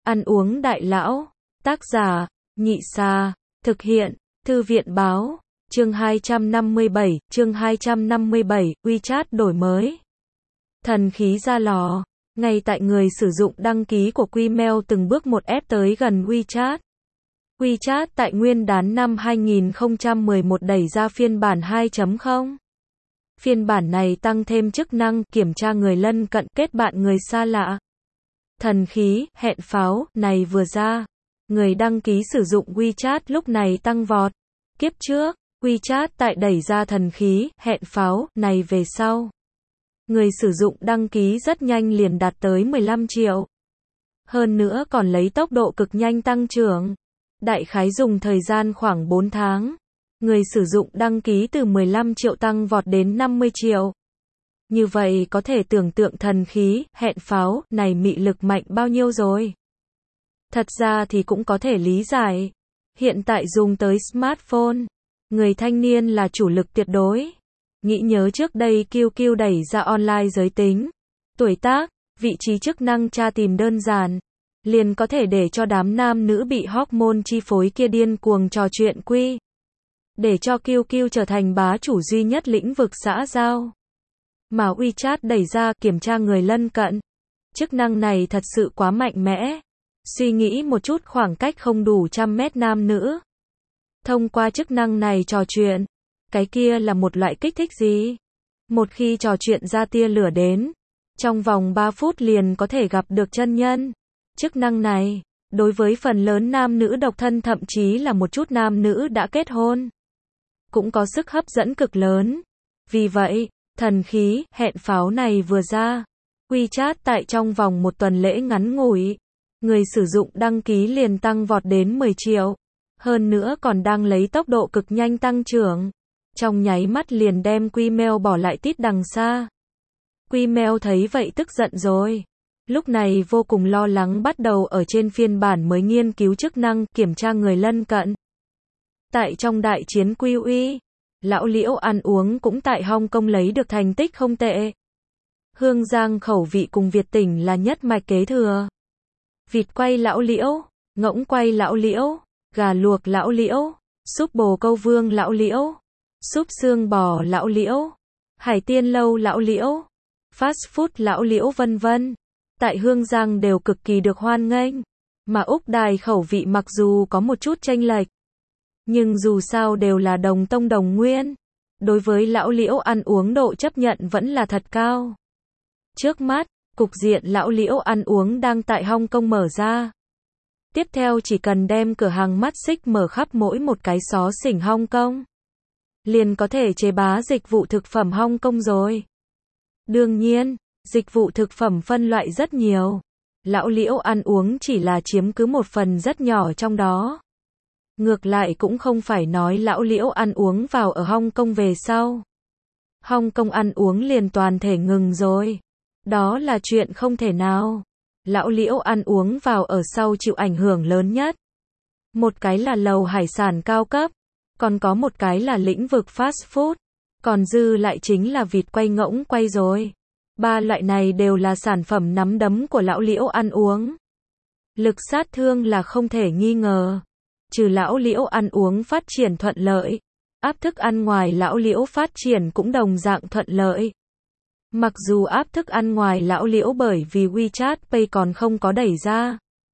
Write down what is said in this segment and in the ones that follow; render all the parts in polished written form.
Ăn uống đại lão. Tác giả, Nhị Sa. Thực hiện, Thư viện báo. Chương 257, chương 257, WeChat đổi mới. Thần khí ra lò. Ngay tại người sử dụng đăng ký của Gmail từng bước một ép tới gần WeChat. WeChat tại nguyên đán năm 2011 đẩy ra phiên bản 2.0. Phiên bản này tăng thêm chức năng kiểm tra người lân cận, kết bạn người xa lạ. Thần khí, hẹn pháo, này vừa ra. Người đăng ký sử dụng WeChat lúc này tăng vọt. Kiếp trước, WeChat tại đẩy ra thần khí, hẹn pháo, này về sau. Người sử dụng đăng ký rất nhanh liền đạt tới 15 triệu. Hơn nữa còn lấy tốc độ cực nhanh tăng trưởng. Đại khái dùng thời gian khoảng 4 tháng. Người sử dụng đăng ký từ 15 triệu tăng vọt đến 50 triệu. Như vậy có thể tưởng tượng thần khí, hẹn pháo, này mị lực mạnh bao nhiêu rồi. Thật ra thì cũng có thể lý giải. Hiện tại dùng tới smartphone, người thanh niên là chủ lực tuyệt đối. Nghĩ nhớ trước đây QQ đẩy ra online giới tính, tuổi tác, vị trí chức năng tra tìm đơn giản. Liền có thể để cho đám nam nữ bị hormone chi phối kia điên cuồng trò chuyện quy. Để cho QQ trở thành bá chủ duy nhất lĩnh vực xã giao. Mà WeChat đẩy ra kiểm tra người lân cận. Chức năng này thật sự quá mạnh mẽ. Suy nghĩ một chút, khoảng cách không đủ 100 mét nam nữ. Thông qua chức năng này trò chuyện. Cái kia là một loại kích thích gì? Một khi trò chuyện ra tia lửa đến, trong vòng 3 phút liền có thể gặp được chân nhân. Chức năng này, đối với phần lớn nam nữ độc thân thậm chí là một chút nam nữ đã kết hôn, cũng có sức hấp dẫn cực lớn. Vì vậy, thần khí, hẹn pháo này vừa ra, WeChat tại trong vòng một tuần lễ ngắn ngủi, người sử dụng đăng ký liền tăng vọt đến 10 triệu. Hơn nữa còn đang lấy tốc độ cực nhanh tăng trưởng. Trong nháy mắt liền đem Gmail bỏ lại tít đằng xa. Gmail thấy vậy tức giận rồi. Lúc này vô cùng lo lắng bắt đầu ở trên phiên bản mới nghiên cứu chức năng kiểm tra người lân cận. Tại trong đại chiến QE, lão Liễu ăn uống cũng tại Hong Kong lấy được thành tích không tệ. Hương Giang khẩu vị cùng Việt tỉnh là nhất mạch kế thừa. Vịt quay lão Liễu, ngỗng quay lão Liễu, gà luộc lão Liễu, súp bồ câu vương lão Liễu, súp xương bò lão Liễu, hải tiên lâu lão Liễu, fast food lão Liễu vân vân. Tại Hương Giang đều cực kỳ được hoan nghênh. Mà Úc Đài khẩu vị mặc dù có một chút chênh lệch, nhưng dù sao đều là đồng tông đồng nguyên. Đối với lão Liễu ăn uống độ chấp nhận vẫn là thật cao. Trước mắt, cục diện lão Liễu ăn uống đang tại Hong Kong mở ra. Tiếp theo chỉ cần đem cửa hàng mắt xích mở khắp mỗi một cái xó xỉnh Hong Kong, liền có thể chế bá dịch vụ thực phẩm Hong Kong rồi. Đương nhiên, dịch vụ thực phẩm phân loại rất nhiều. Lão Liễu ăn uống chỉ là chiếm cứ một phần rất nhỏ trong đó. Ngược lại cũng không phải nói lão Liễu ăn uống vào ở Hong Kong về sau, Hong Kong ăn uống liền toàn thể ngừng rồi. Đó là chuyện không thể nào. Lão Liễu ăn uống vào ở sau chịu ảnh hưởng lớn nhất. Một cái là lầu hải sản cao cấp, còn có một cái là lĩnh vực fast food, còn dư lại chính là vịt quay ngỗng quay rồi. Ba loại này đều là sản phẩm nắm đấm của lão Liễu ăn uống. Lực sát thương là không thể nghi ngờ. Trừ lão Liễu ăn uống phát triển thuận lợi, áp thức ăn ngoài lão Liễu phát triển cũng đồng dạng thuận lợi. Mặc dù áp thức ăn ngoài lão Liễu bởi vì WeChat Pay còn không có đẩy ra,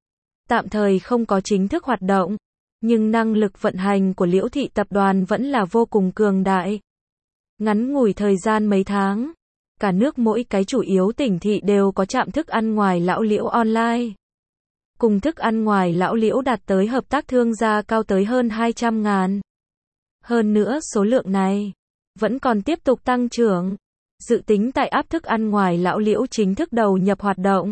tạm thời không có chính thức hoạt động, nhưng năng lực vận hành của Liễu thị tập đoàn vẫn là vô cùng cường đại. Ngắn ngủi thời gian mấy tháng, cả nước mỗi cái chủ yếu tỉnh thị đều có trạm thức ăn ngoài lão Liễu online. Cùng thức ăn ngoài lão Liễu đạt tới hợp tác thương gia cao tới hơn 200.000. Hơn nữa số lượng này vẫn còn tiếp tục tăng trưởng. Dự tính tại áp thức ăn ngoài lão Liễu chính thức đầu nhập hoạt động,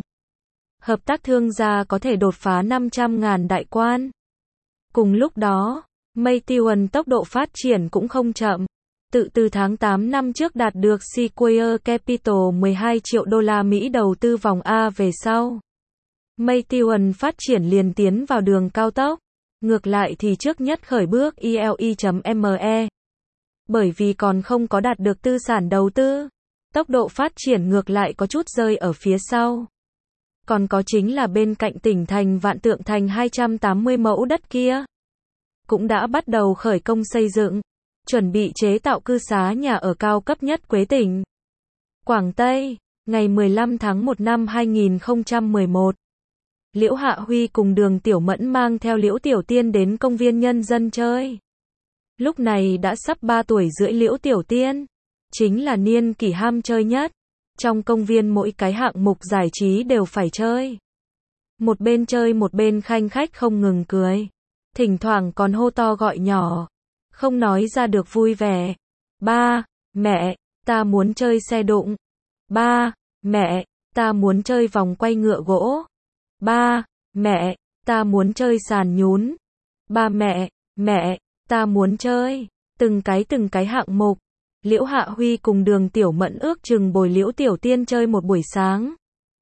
hợp tác thương gia có thể đột phá 500.000 đại quan. Cùng lúc đó, Meituan tốc độ phát triển cũng không chậm. Từ tháng 8 năm trước đạt được Sequoia Capital 12 triệu đô la Mỹ đầu tư vòng A về sau, Meituan phát triển liền tiến vào đường cao tốc. Ngược lại thì trước nhất khởi bước ELE.me. Bởi vì còn không có đạt được tư sản đầu tư, tốc độ phát triển ngược lại có chút rơi ở phía sau. Còn có chính là bên cạnh tỉnh thành Vạn Tượng Thành 280 mẫu đất kia. Cũng đã bắt đầu khởi công xây dựng, chuẩn bị chế tạo cư xá nhà ở cao cấp nhất Quế tỉnh. Quảng Tây, ngày 15 tháng 1 năm 2011. Liễu Hạ Huy cùng Đường Tiểu Mẫn mang theo Liễu Tiểu Tiên đến công viên nhân dân chơi. Lúc này đã sắp 3 tuổi rưỡi Liễu Tiểu Tiên, chính là niên kỷ ham chơi nhất. Trong công viên mỗi cái hạng mục giải trí đều phải chơi. Một bên chơi một bên khanh khách không ngừng cười. Thỉnh thoảng còn hô to gọi nhỏ. Không nói ra được vui vẻ. Ba, mẹ, ta muốn chơi xe đụng. Ba, mẹ, ta muốn chơi vòng quay ngựa gỗ. Ba, mẹ, ta muốn chơi sàn nhún. Ba mẹ, ta muốn chơi. Từng cái hạng mục. Liễu Hạ Huy cùng Đường Tiểu Mẫn ước chừng bồi Liễu Tiểu Tiên chơi một buổi sáng.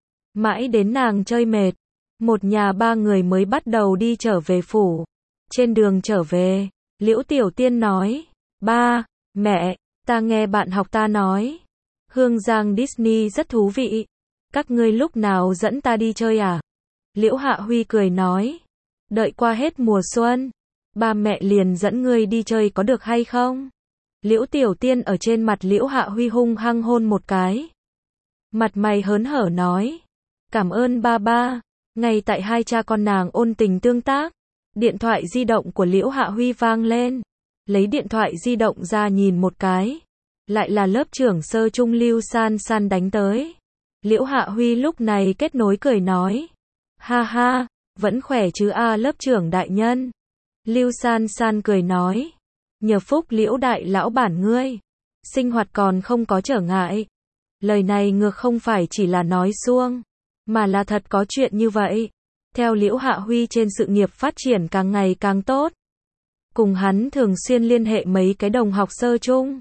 Mãi đến nàng chơi mệt, một nhà ba người mới bắt đầu đi trở về phủ. Trên đường trở về, Liễu Tiểu Tiên nói, ba, mẹ, ta nghe bạn học ta nói, Hương Giang Disney rất thú vị. Các ngươi lúc nào dẫn ta đi chơi à? Liễu Hạ Huy cười nói, đợi qua hết mùa xuân, ba mẹ liền dẫn ngươi đi chơi có được hay không? Liễu Tiểu Tiên ở trên mặt Liễu Hạ Huy hung hăng hôn một cái. Mặt mày hớn hở nói, cảm ơn ba ba. Ngay tại hai cha con nàng ôn tình tương tác, điện thoại di động của Liễu Hạ Huy vang lên. Lấy điện thoại di động ra nhìn một cái, lại là lớp trưởng sơ trung Lưu San San đánh tới. Liễu Hạ Huy lúc này kết nối cười nói, ha ha, vẫn khỏe chứ a lớp trưởng đại nhân. Lưu San San cười nói, nhờ phúc Liễu đại lão bản ngươi, sinh hoạt còn không có trở ngại. Lời này ngược không phải chỉ là nói suông, mà là thật có chuyện như vậy. Theo Liễu Hạ Huy trên sự nghiệp phát triển càng ngày càng tốt. Cùng hắn thường xuyên liên hệ mấy cái đồng học sơ chung.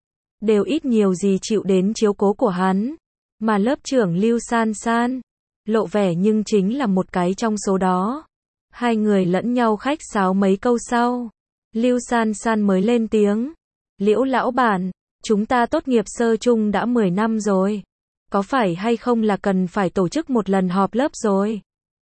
Đều ít nhiều gì chịu đến chiếu cố của hắn. Mà lớp trưởng Lưu San San, lộ vẻ nhưng chính là một cái trong số đó. Hai người lẫn nhau khách sáo mấy câu sau. Lưu San San mới lên tiếng. Liễu lão bản, chúng ta tốt nghiệp sơ chung đã 10 năm rồi. Có phải hay không là cần phải tổ chức một lần họp lớp rồi?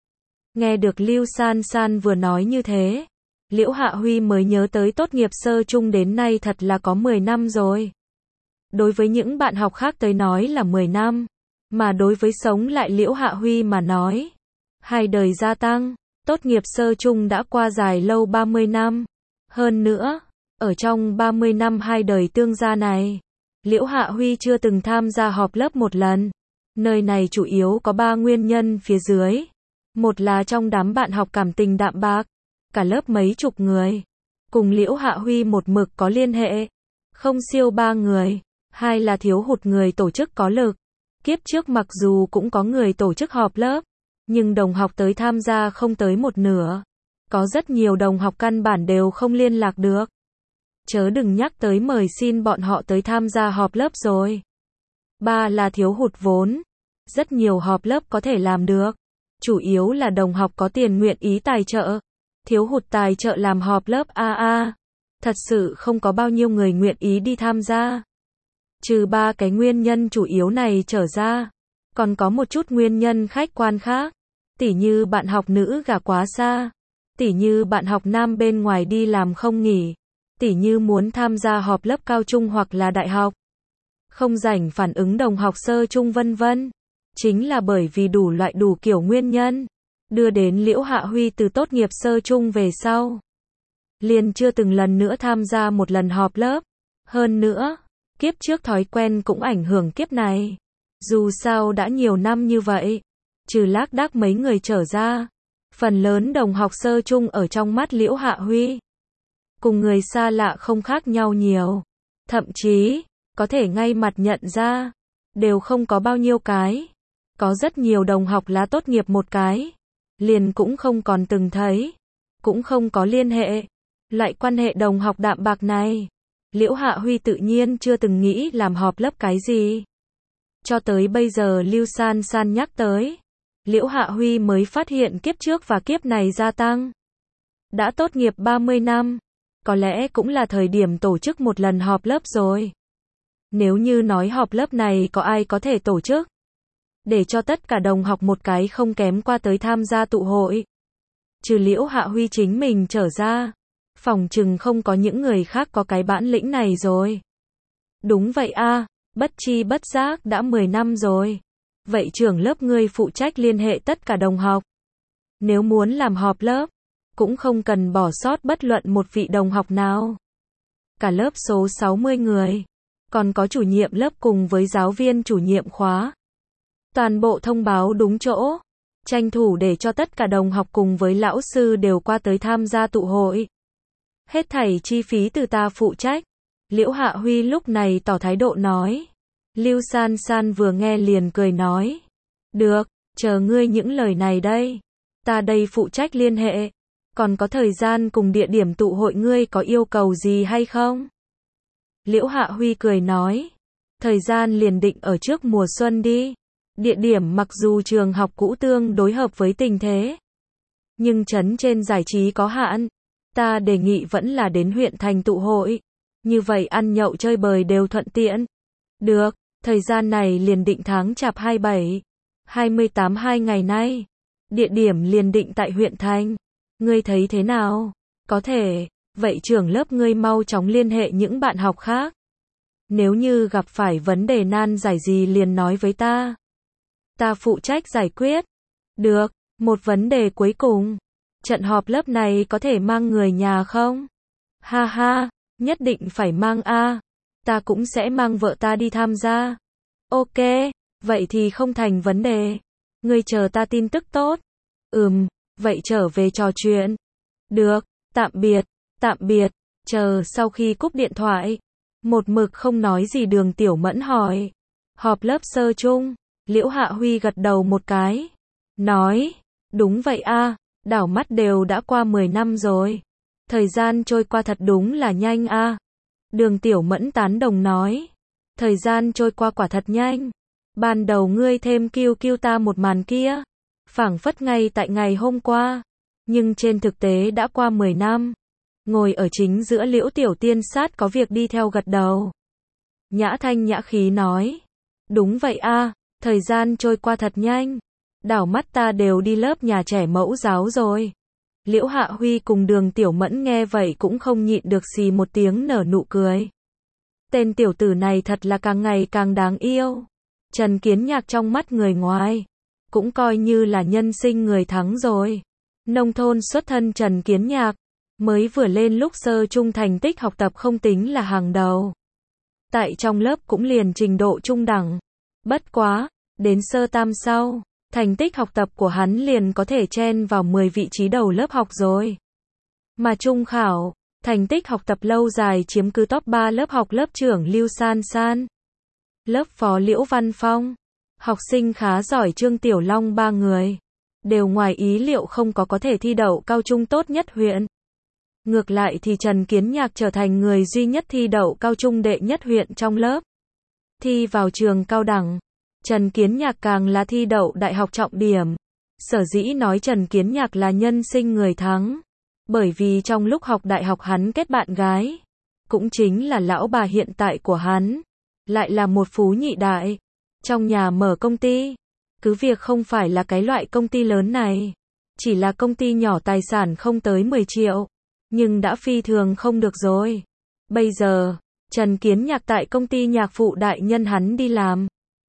Nghe được Lưu San San vừa nói như thế, Liễu Hạ Huy mới nhớ tới tốt nghiệp sơ chung đến nay thật là có 10 năm rồi. Đối với những bạn học khác tới nói là 10 năm, mà đối với sống lại Liễu Hạ Huy mà nói, hai đời gia tăng, tốt nghiệp sơ chung đã qua dài lâu 30 năm. Hơn nữa, ở trong 30 năm hai đời tương gia này, Liễu Hạ Huy chưa từng tham gia họp lớp một lần. Nơi này chủ yếu có 3 nguyên nhân phía dưới. Một là trong đám bạn học cảm tình đạm bạc, cả lớp mấy chục người, cùng Liễu Hạ Huy một mực có liên hệ, không siêu 3 người. Hai là thiếu hụt người tổ chức có lực. Kiếp trước mặc dù cũng có người tổ chức họp lớp, nhưng đồng học tới tham gia không tới một nửa. Có rất nhiều đồng học căn bản đều không liên lạc được. Chớ đừng nhắc tới mời xin bọn họ tới tham gia họp lớp rồi. Ba là thiếu hụt vốn. Rất nhiều họp lớp có thể làm được. Chủ yếu là đồng học có tiền nguyện ý tài trợ. Thiếu hụt tài trợ làm họp lớp AA. Thật sự không có bao nhiêu người nguyện ý đi tham gia. Trừ 3 cái nguyên nhân chủ yếu này trở ra, còn có một chút nguyên nhân khách quan khác. Tỉ như bạn học nữ gả quá xa. Tỉ như bạn học nam bên ngoài đi làm không nghỉ. Tỉ như muốn tham gia họp lớp cao trung hoặc là đại học. Không rảnh phản ứng đồng học sơ trung vân vân. Chính là bởi vì đủ loại đủ kiểu nguyên nhân, đưa đến Liễu Hạ Huy từ tốt nghiệp sơ trung về sau, liền chưa từng lần nữa tham gia một lần họp lớp. Hơn nữa, kiếp trước thói quen cũng ảnh hưởng kiếp này. Dù sao đã nhiều năm như vậy, trừ lác đác mấy người trở ra, phần lớn đồng học sơ chung ở trong mắt Liễu Hạ Huy, cùng người xa lạ không khác nhau nhiều. Thậm chí, có thể ngay mặt nhận ra, đều không có bao nhiêu cái. Có rất nhiều đồng học lá tốt nghiệp một cái, liền cũng không còn từng thấy, cũng không có liên hệ. Loại quan hệ đồng học đạm bạc này, Liễu Hạ Huy tự nhiên chưa từng nghĩ làm họp lớp cái gì. Cho tới bây giờ Lưu San San nhắc tới, Liễu Hạ Huy mới phát hiện kiếp trước và kiếp này gia tăng. Đã tốt nghiệp 30 năm, có lẽ cũng là thời điểm tổ chức một lần họp lớp rồi. Nếu như nói họp lớp này có ai có thể tổ chức, để cho tất cả đồng học một cái không kém qua tới tham gia tụ hội. Trừ Liễu Hạ Huy chính mình trở ra, phỏng chừng không có những người khác có cái bản lĩnh này rồi. Đúng vậy a, bất chi bất giác đã 10 năm rồi. Vậy trưởng lớp ngươi phụ trách liên hệ tất cả đồng học. Nếu muốn làm họp lớp, cũng không cần bỏ sót bất luận một vị đồng học nào. Cả lớp số 60 người, còn có chủ nhiệm lớp cùng với giáo viên chủ nhiệm khóa. Toàn bộ thông báo đúng chỗ, tranh thủ để cho tất cả đồng học cùng với lão sư đều qua tới tham gia tụ hội. Hết thảy chi phí từ ta phụ trách. Liễu Hạ Huy lúc này tỏ thái độ nói. Lưu San San vừa nghe liền cười nói. Được, chờ ngươi những lời này đây. Ta đây phụ trách liên hệ. Còn có thời gian cùng địa điểm tụ hội ngươi có yêu cầu gì hay không? Liễu Hạ Huy cười nói. Thời gian liền định ở trước mùa xuân đi. Địa điểm mặc dù trường học cũ tương đối hợp với tình thế. Nhưng trấn trên giải trí có hạn. Ta đề nghị vẫn là đến huyện thành tụ hội. Như vậy ăn nhậu chơi bời đều thuận tiện. Được, thời gian này liền định tháng Chạp 27, 28 2 ngày nay. Địa điểm liền định tại huyện thành. Ngươi thấy thế nào? Có thể, vậy trưởng lớp ngươi mau chóng liên hệ những bạn học khác. Nếu như gặp phải vấn đề nan giải gì liền nói với ta. Ta phụ trách giải quyết. Được, một vấn đề cuối cùng. Trận họp lớp này có thể mang người nhà không? Ha ha, nhất định phải mang a. Ta cũng sẽ mang vợ ta đi tham gia. Ok, vậy thì không thành vấn đề. Ngươi chờ ta tin tức tốt. Vậy trở về trò chuyện. Được, tạm biệt, chờ sau khi cúp điện thoại. Một mực không nói gì Đường Tiểu Mẫn hỏi. Họp lớp sơ chung, Liễu Hạ Huy gật đầu một cái. Nói, đúng vậy a, đảo mắt đều đã qua 10 năm rồi. Thời gian trôi qua thật đúng là nhanh a. Đường Tiểu Mẫn tán đồng nói. Thời gian trôi qua quả thật nhanh. Ban đầu ngươi thêm kêu ta một màn kia. Phảng phất ngay tại ngày hôm qua. Nhưng trên thực tế đã qua 10 năm. Ngồi ở chính giữa Liễu Tiểu Tiên sát có việc đi theo gật đầu. Nhã thanh nhã khí nói. Đúng vậy a, thời gian trôi qua thật nhanh. Đảo mắt ta đều đi lớp nhà trẻ mẫu giáo rồi. Liễu Hạ Huy cùng Đường Tiểu Mẫn nghe vậy cũng không nhịn được xì một tiếng nở nụ cười. Tên tiểu tử này thật là càng ngày càng đáng yêu. Trần Kiến Nhạc trong mắt người ngoài, cũng coi như là nhân sinh người thắng rồi. Nông thôn xuất thân Trần Kiến Nhạc, mới vừa lên lúc sơ trung thành tích học tập không tính là hàng đầu. Tại trong lớp cũng liền trình độ trung đẳng. Bất quá, đến sơ tam sau, thành tích học tập của hắn liền có thể chen vào 10 vị trí đầu lớp học rồi. Mà trung khảo, thành tích học tập lâu dài chiếm cứ top 3 lớp học lớp trưởng Lưu San San, lớp phó Liễu Văn Phong, học sinh khá giỏi Trương Tiểu Long ba người, đều ngoài ý liệu không có thể thi đậu cao trung tốt nhất huyện. Ngược lại thì Trần Kiến Nhạc trở thành người duy nhất thi đậu cao trung đệ nhất huyện trong lớp. Thi vào trường cao đẳng, Trần Kiến Nhạc càng là thi đậu đại học trọng điểm. Sở dĩ nói Trần Kiến Nhạc là nhân sinh người thắng, bởi vì trong lúc học đại học hắn kết bạn gái, cũng chính là lão bà hiện tại của hắn, lại là một phú nhị đại, trong nhà mở công ty, cứ việc không phải là cái loại công ty lớn này, chỉ là công ty nhỏ tài sản không tới 10 triệu, nhưng đã phi thường không được rồi. Bây giờ, Trần Kiến Nhạc tại công ty nhạc phụ đại nhân hắn đi làm,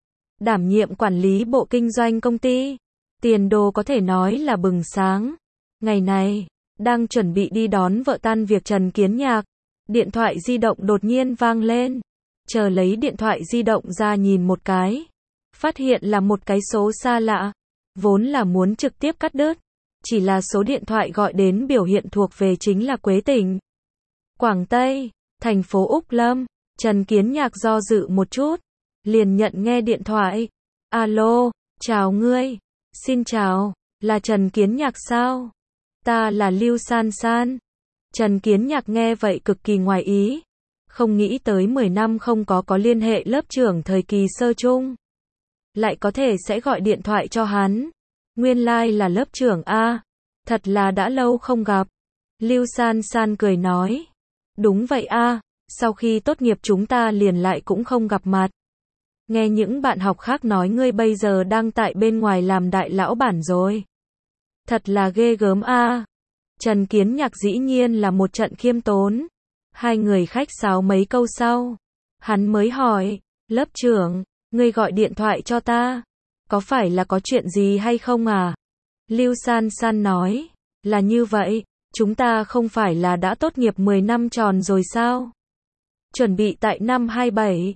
đảm nhiệm quản lý bộ kinh doanh công ty, tiền đồ có thể nói là bừng sáng. Ngày này, đang chuẩn bị đi đón vợ tan việc Trần Kiến Nhạc, điện thoại di động đột nhiên vang lên. Chờ lấy điện thoại di động ra nhìn một cái, phát hiện là một cái số xa lạ, vốn là muốn trực tiếp cắt đứt, chỉ là số điện thoại gọi đến biểu hiện thuộc về chính là Quế tỉnh, Quảng Tây, thành phố Úc Lâm. Trần Kiến Nhạc do dự một chút, liền nhận nghe điện thoại. Alo, chào ngươi. Xin chào, là Trần Kiến Nhạc sao? Ta là Lưu San San. Trần Kiến Nhạc nghe vậy cực kỳ ngoài ý. Không nghĩ tới 10 năm không có liên hệ lớp trưởng thời kỳ sơ chung, lại có thể sẽ gọi điện thoại cho hắn. Nguyên lai là lớp trưởng a, thật là đã lâu không gặp. Lưu San San cười nói. Đúng vậy a, sau khi tốt nghiệp chúng ta liền lại cũng không gặp mặt. nghe những bạn học khác nói ngươi bây giờ đang tại bên ngoài làm đại lão bản rồi. Thật là ghê gớm a. Trần Kiến Nhạc dĩ nhiên là một trận khiêm tốn. Hai người khách sáo mấy câu sau, hắn mới hỏi, lớp trưởng, ngươi gọi điện thoại cho ta, có phải là có chuyện gì hay không à? Lưu San San nói, là như vậy, chúng ta không phải là đã tốt nghiệp 10 năm tròn rồi sao? Chuẩn bị tại năm 27,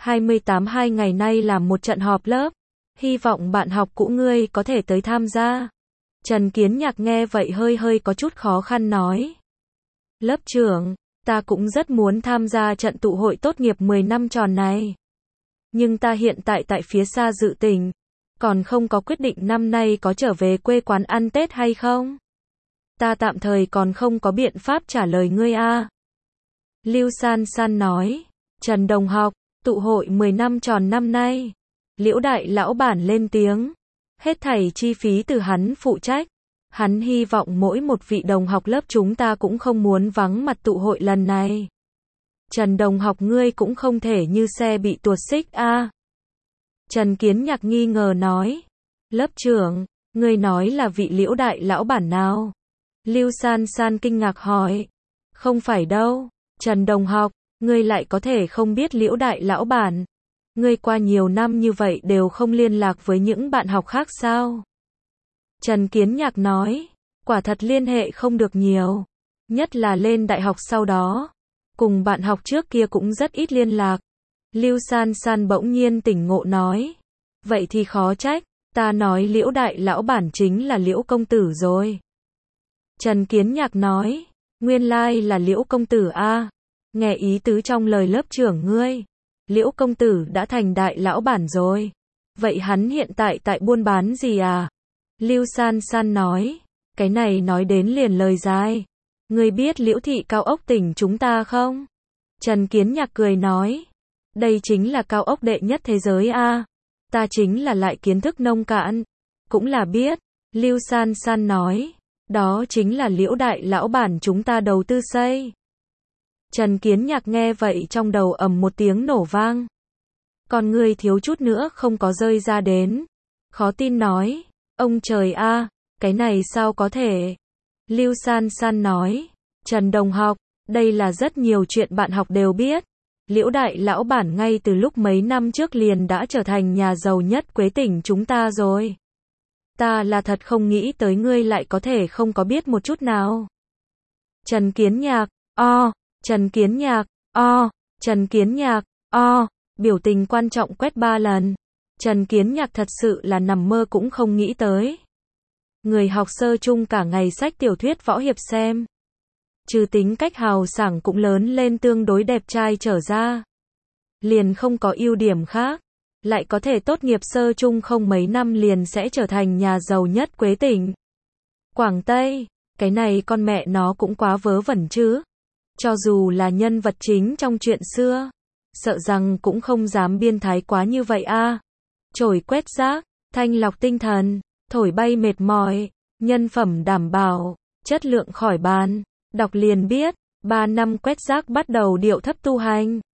28 2 ngày nay làm một trận họp lớp, hy vọng bạn học cũ ngươi có thể tới tham gia. Trần Kiến Nhạc nghe vậy hơi có chút khó khăn nói. Lớp trưởng, ta cũng rất muốn tham gia trận tụ hội tốt nghiệp 10 năm tròn này. Nhưng ta hiện tại tại phía xa dự tỉnh, còn không có quyết định năm nay có trở về quê quán ăn Tết hay không. Ta tạm thời còn không có biện pháp trả lời ngươi a. Lưu San San nói, Trần đồng học, tụ hội 10 năm tròn năm nay. Liễu đại lão bản lên tiếng, hết thảy chi phí từ hắn phụ trách. Hắn hy vọng mỗi một vị đồng học lớp chúng ta cũng không muốn vắng mặt tụ hội lần này. Trần đồng học ngươi cũng không thể như xe bị tuột xích a. Trần Kiến Nhạc nghi ngờ nói, lớp trưởng, ngươi nói là vị Liễu đại lão bản nào? Lưu San San kinh ngạc hỏi, không phải đâu, Trần đồng học, ngươi lại có thể không biết Liễu đại lão bản? Ngươi qua nhiều năm như vậy đều không liên lạc với những bạn học khác sao? Trần Kiến Nhạc nói, quả thật liên hệ không được nhiều, nhất là lên đại học sau đó, cùng bạn học trước kia cũng rất ít liên lạc. Lưu San San bỗng nhiên tỉnh ngộ nói, vậy thì khó trách, ta nói Liễu đại lão bản chính là Liễu công tử rồi. Trần Kiến Nhạc nói, nguyên lai là Liễu công tử a. Nghe ý tứ trong lời lớp trưởng ngươi, Liễu công tử đã thành đại lão bản rồi. Vậy hắn hiện tại tại buôn bán gì à? Lưu San San nói, cái này nói đến liền lời dài. Ngươi biết Liễu thị cao ốc tỉnh chúng ta không? Trần Kiến Nhạc cười nói, đây chính là cao ốc đệ nhất thế giới a. Ta chính là lại kiến thức nông cạn, cũng là biết. Lưu San San nói, đó chính là Liễu đại lão bản chúng ta đầu tư xây. Trần Kiến Nhạc nghe vậy trong đầu ầm một tiếng nổ vang. Còn ngươi thiếu chút nữa không có rơi ra đến. Khó tin nói, ông trời a, cái này sao có thể? Lưu San San nói, Trần đồng học, đây là rất nhiều chuyện bạn học đều biết. Liễu đại lão bản ngay từ lúc mấy năm trước liền đã trở thành nhà giàu nhất Quế tỉnh chúng ta rồi. Ta là thật không nghĩ tới ngươi lại có thể không có biết một chút nào. Trần Kiến Nhạc, Trần Kiến Nhạc, Trần Kiến Nhạc, biểu tình quan trọng quét 3 lần. Trần Kiến Nhạc thật sự là nằm mơ cũng không nghĩ tới. Người học sơ chung cả ngày sách tiểu thuyết võ hiệp xem. Trừ tính cách hào sảng cũng lớn lên tương đối đẹp trai trở ra. Liền không có ưu điểm khác. Lại có thể tốt nghiệp sơ chung không mấy năm liền sẽ trở thành nhà giàu nhất Quế tỉnh Quảng Tây. Cái này con mẹ nó cũng quá vớ vẩn chứ. Cho dù là nhân vật chính trong chuyện xưa, sợ rằng cũng không dám biên thái quá như vậy a. Chổi quét rác, thanh lọc tinh thần, thổi bay mệt mỏi, nhân phẩm đảm bảo, chất lượng khỏi bàn. Đọc liền biết, 3 năm quét rác bắt đầu điệu thấp tu hành.